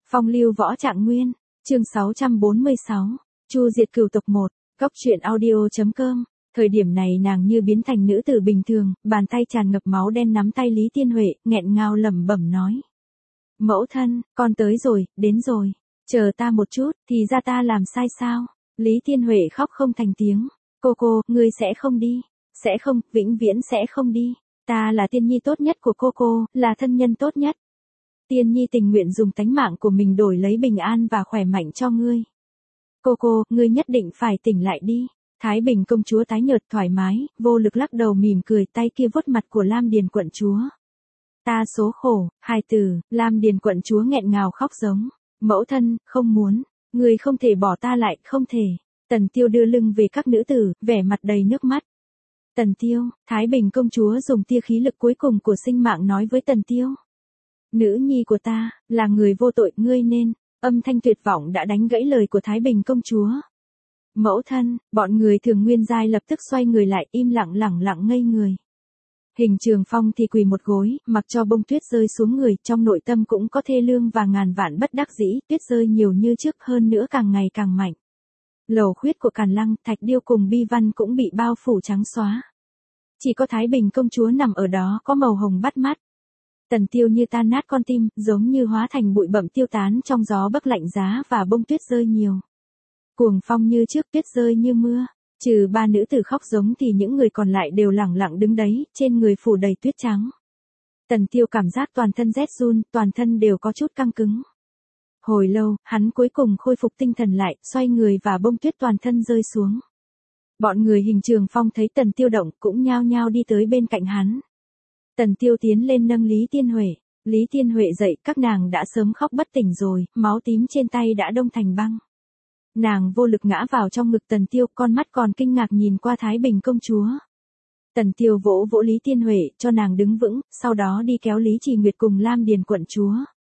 Phong lưu võ trạng nguyên, chương 646, Chu diệt cửu tộc 1, Cốc truyện audio.com. Thời điểm này nàng như biến thành nữ tử bình thường, bàn tay tràn ngập máu đen nắm tay Lý Tiên Huệ, nghẹn ngào lẩm bẩm nói. Mẫu thân, con tới rồi, đến rồi, chờ ta một chút, thì ra ta làm sai sao? Lý Tiên Huệ khóc không thành tiếng. Cô, ngươi sẽ không đi, sẽ không, vĩnh viễn sẽ không đi. Ta là tiên nhi tốt nhất của cô, là thân nhân tốt nhất. Tiên nhi tình nguyện dùng tánh mạng của mình đổi lấy bình an và khỏe mạnh cho ngươi. Cô, ngươi nhất định phải tỉnh lại đi. Thái Bình công chúa tái nhợt thoải mái, vô lực lắc đầu mỉm cười, tay kia vuốt mặt của Lam Điền quận chúa. Ta số khổ, hài tử. Lam Điền quận chúa nghẹn ngào khóc giống. Mẫu thân, không muốn, ngươi không thể bỏ ta lại, không thể. Tần Tiêu đưa lưng về các nữ tử, vẻ mặt đầy nước mắt. Tần Tiêu, Thái Bình công chúa dùng tia khí lực cuối cùng của sinh mạng nói với Tần Tiêu. Nữ nhi của ta, là người vô tội, ngươi nên. Âm thanh tuyệt vọng đã đánh gãy lời của Thái Bình công chúa. Mẫu thân, bọn người Thường Nguyên Giai lập tức xoay người lại, im lặng lặng ngây người. Hình Trường Phong thì quỳ một gối, mặc cho bông tuyết rơi xuống người, trong nội tâm cũng có thê lương và ngàn vạn bất đắc dĩ, tuyết rơi nhiều như trước, hơn nữa càng ngày càng mạnh. Lầu khuyết của Càn Lăng, Thạch Điêu cùng Bi Văn cũng bị bao phủ trắng xóa. Chỉ có Thái Bình công chúa nằm ở đó có màu hồng bắt mắt. Tần Tiêu như tan nát con tim, giống như hóa thành bụi bặm tiêu tán trong gió bấc lạnh giá và bông tuyết rơi nhiều. Cuồng phong như trước, tuyết rơi như mưa. Trừ ba nữ tử khóc giống thì những người còn lại đều lẳng lặng đứng đấy, trên người phủ đầy tuyết trắng. Tần Tiêu cảm giác toàn thân rét run, toàn thân đều có chút căng cứng. Hồi lâu, hắn cuối cùng khôi phục tinh thần lại, xoay người và bông tuyết toàn thân rơi xuống. Bọn người Hình Trường Phong thấy Tần Tiêu động cũng nhao nhao đi tới bên cạnh hắn. Tần Tiêu tiến lên nâng Lý Tiên Huệ. Lý Tiên Huệ dậy, các nàng đã sớm khóc bất tỉnh rồi, máu tím trên tay đã đông thành băng. Nàng vô lực ngã vào trong ngực Tần Tiêu, con mắt còn kinh ngạc nhìn qua Thái Bình công chúa. Tần Tiêu vỗ vỗ Lý Tiên Huệ, cho nàng đứng vững, sau đó đi kéo Lý Trì Nguyệt cùng Lam Điền quận chúa.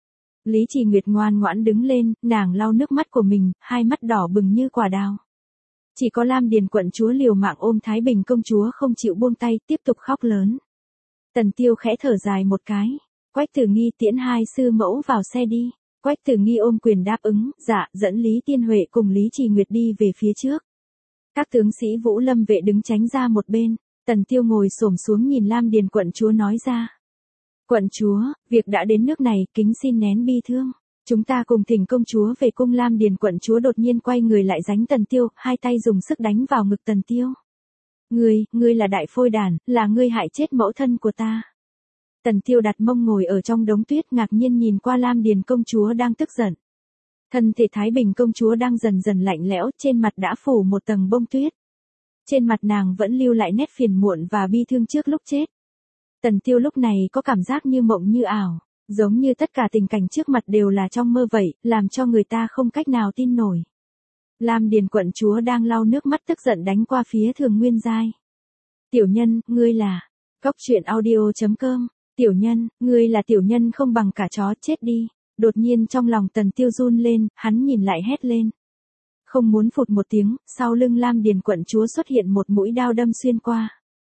Lý Trì Nguyệt ngoan ngoãn đứng lên, nàng lau nước mắt của mình, hai mắt đỏ bừng như quả đào. Chỉ có Lam Điền quận chúa liều mạng ôm Thái Bình công chúa không chịu buông tay, tiếp tục khóc lớn. Tần Tiêu khẽ thở dài một cái. Quách Tử Nghi tiễn hai sư mẫu vào xe đi. Quách Tử Nghi ôm quyền đáp ứng, dạ, dẫn Lý Tiên Huệ cùng Lý Trì Nguyệt đi về phía trước. Các tướng sĩ Vũ Lâm vệ đứng tránh ra một bên. Tần Tiêu ngồi xổm xuống nhìn Lam Điền quận chúa nói ra. Quận chúa, việc đã đến nước này, kính xin nén bi thương. Chúng ta cùng thỉnh công chúa về cung. Lam Điền quận chúa đột nhiên quay người lại giánh Tần Tiêu, hai tay dùng sức đánh vào ngực Tần Tiêu. Ngươi là đại phôi đản, là ngươi hại chết mẫu thân của ta. Tần Tiêu đặt mông ngồi ở trong đống tuyết, ngạc nhiên nhìn qua Lam Điền công chúa đang tức giận. Thân thể Thái Bình công chúa đang dần dần lạnh lẽo, trên mặt đã phủ một tầng bông tuyết. Trên mặt nàng vẫn lưu lại nét phiền muộn và bi thương trước lúc chết. Tần Tiêu lúc này có cảm giác như mộng như ảo, giống như tất cả tình cảnh trước mặt đều là trong mơ vậy, làm cho người ta không cách nào tin nổi. Lam Điền quận chúa đang lau nước mắt tức giận đánh qua phía Thường Nguyên Giai. Tiểu nhân, ngươi là... Cốc truyện audio.com. Tiểu nhân, ngươi là tiểu nhân không bằng cả chó, chết đi. Đột nhiên trong lòng Tần Tiêu run lên, hắn nhìn lại hét lên. Không muốn phụt một tiếng, sau lưng Lam Điền quận chúa xuất hiện một mũi đao đâm xuyên qua.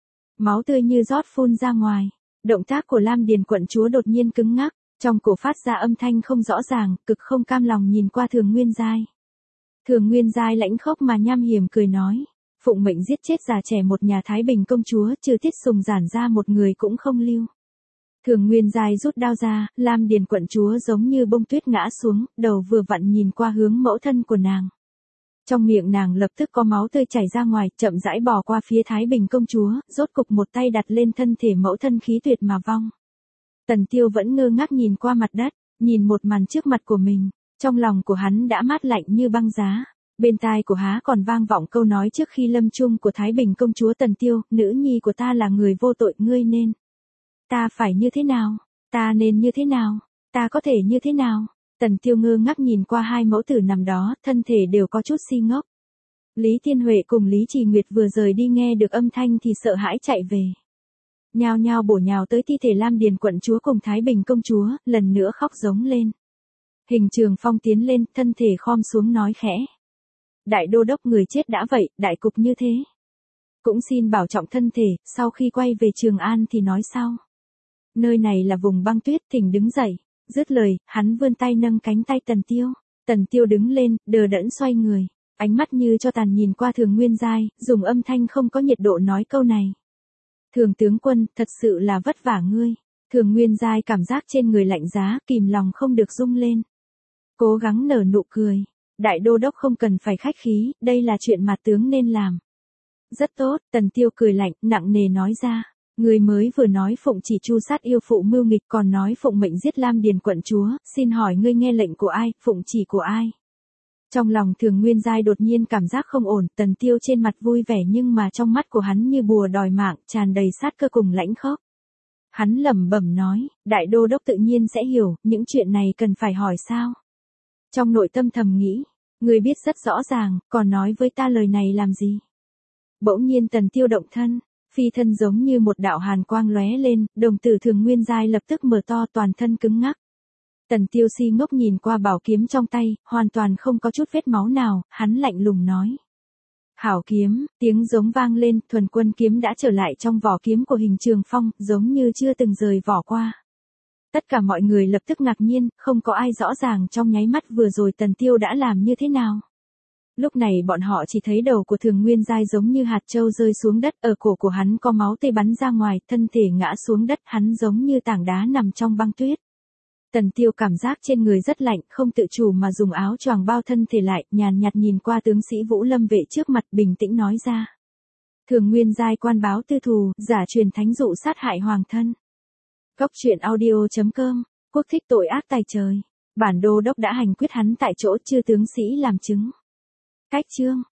Máu tươi như rót phun ra ngoài. Động tác của Lam Điền quận chúa đột nhiên cứng ngắc, trong cổ phát ra âm thanh không rõ ràng, cực không cam lòng nhìn qua Thường Nguyên Giai. Thường Nguyên Giai lãnh khốc mà nham hiểm cười nói. Phụng mệnh giết chết già trẻ một nhà Thái Bình công chúa, trừ Tiết Sùng giản ra một người cũng không lưu. Thường Nguyên Giai rút đao ra, Lam Điền quận chúa giống như bông tuyết ngã xuống, đầu vừa vặn nhìn qua hướng mẫu thân của nàng. Trong miệng nàng lập tức có máu tươi chảy ra ngoài, chậm rãi bỏ qua phía Thái Bình công chúa, rốt cục một tay đặt lên thân thể mẫu thân khí tuyệt mà vong. Tần Tiêu vẫn ngơ ngác nhìn qua mặt đất, nhìn một màn trước mặt của mình, trong lòng của hắn đã mát lạnh như băng giá. Bên tai của há còn vang vọng câu nói trước khi lâm chung của Thái Bình công chúa. Tần Tiêu, nữ nhi của ta là người vô tội, ngươi nên. Ta phải như thế nào? Ta nên như thế nào? Ta có thể như thế nào? Tần Tiêu ngơ ngác nhìn qua hai mẫu tử nằm đó, thân thể đều có chút si ngốc. Lý Tiên Huệ cùng Lý Trì Nguyệt vừa rời đi nghe được âm thanh thì sợ hãi chạy về. Nhao nhao bổ nhào tới thi thể Lam Điền quận chúa cùng Thái Bình công chúa, lần nữa khóc giống lên. Hình Trường Phong tiến lên, thân thể khom xuống nói khẽ. Đại đô đốc, người chết đã vậy, đại cục như thế. Cũng xin bảo trọng thân thể, sau khi quay về Trường An thì nói sau. Nơi này là vùng băng tuyết, thỉnh đứng dậy. Dứt lời, hắn vươn tay nâng cánh tay Tần Tiêu. Tần Tiêu đứng lên, đờ đẫn xoay người. Ánh mắt như cho tàn nhìn qua Thường Nguyên Giai, dùng âm thanh không có nhiệt độ nói câu này. Thường tướng quân, thật sự là vất vả ngươi. Thường Nguyên Giai cảm giác trên người lạnh giá, kìm lòng không được rung lên. Cố gắng nở nụ cười. Đại đô đốc không cần phải khách khí, đây là chuyện mà tướng nên làm. Rất tốt, Tần Tiêu cười lạnh, nặng nề nói ra. Người mới vừa nói phụng chỉ chu sát yêu phụ mưu nghịch, còn nói phụng mệnh giết Lam Điền quận chúa, xin hỏi ngươi nghe lệnh của ai, phụng chỉ của ai? Trong lòng Thường Nguyên Giai đột nhiên cảm giác không ổn, Tần Tiêu trên mặt vui vẻ nhưng mà trong mắt của hắn như bùa đòi mạng, tràn đầy sát cơ cùng lãnh khốc. Hắn lẩm bẩm nói, đại đô đốc tự nhiên sẽ hiểu, những chuyện này cần phải hỏi sao? Trong nội tâm thầm nghĩ, ngươi biết rất rõ ràng, còn nói với ta lời này làm gì? Bỗng nhiên Tần Tiêu động thân, phi thân giống như một đạo hàn quang lóe lên, đồng tử Thường Nguyên Giai lập tức mở to, toàn thân cứng ngắc. Tần Tiêu si ngốc nhìn qua bảo kiếm trong tay, hoàn toàn không có chút vết máu nào, hắn lạnh lùng nói. Hảo kiếm, tiếng giống vang lên, thuần quân kiếm đã trở lại trong vỏ kiếm của Hình Trường Phong, giống như chưa từng rời vỏ qua. Tất cả mọi người lập tức ngạc nhiên, không có ai rõ ràng trong nháy mắt vừa rồi Tần Tiêu đã làm như thế nào. Lúc này bọn họ chỉ thấy đầu của Thường Nguyên Giai giống như hạt châu rơi xuống đất, ở cổ của hắn có máu tươi bắn ra ngoài, thân thể ngã xuống đất, hắn giống như tảng đá nằm trong băng tuyết. Tần Tiêu cảm giác trên người rất lạnh, không tự chủ mà dùng áo choàng bao thân thể lại, nhàn nhạt nhìn qua tướng sĩ Vũ Lâm vệ trước mặt, bình tĩnh nói ra. Thường Nguyên Giai quan báo tư thù, giả truyền thánh dụ sát hại hoàng thân. Cốc truyện audio.com, quốc thích tội ác tày trời. Bản đô đốc đã hành quyết hắn tại chỗ, chư tướng sĩ làm chứng. Cách chương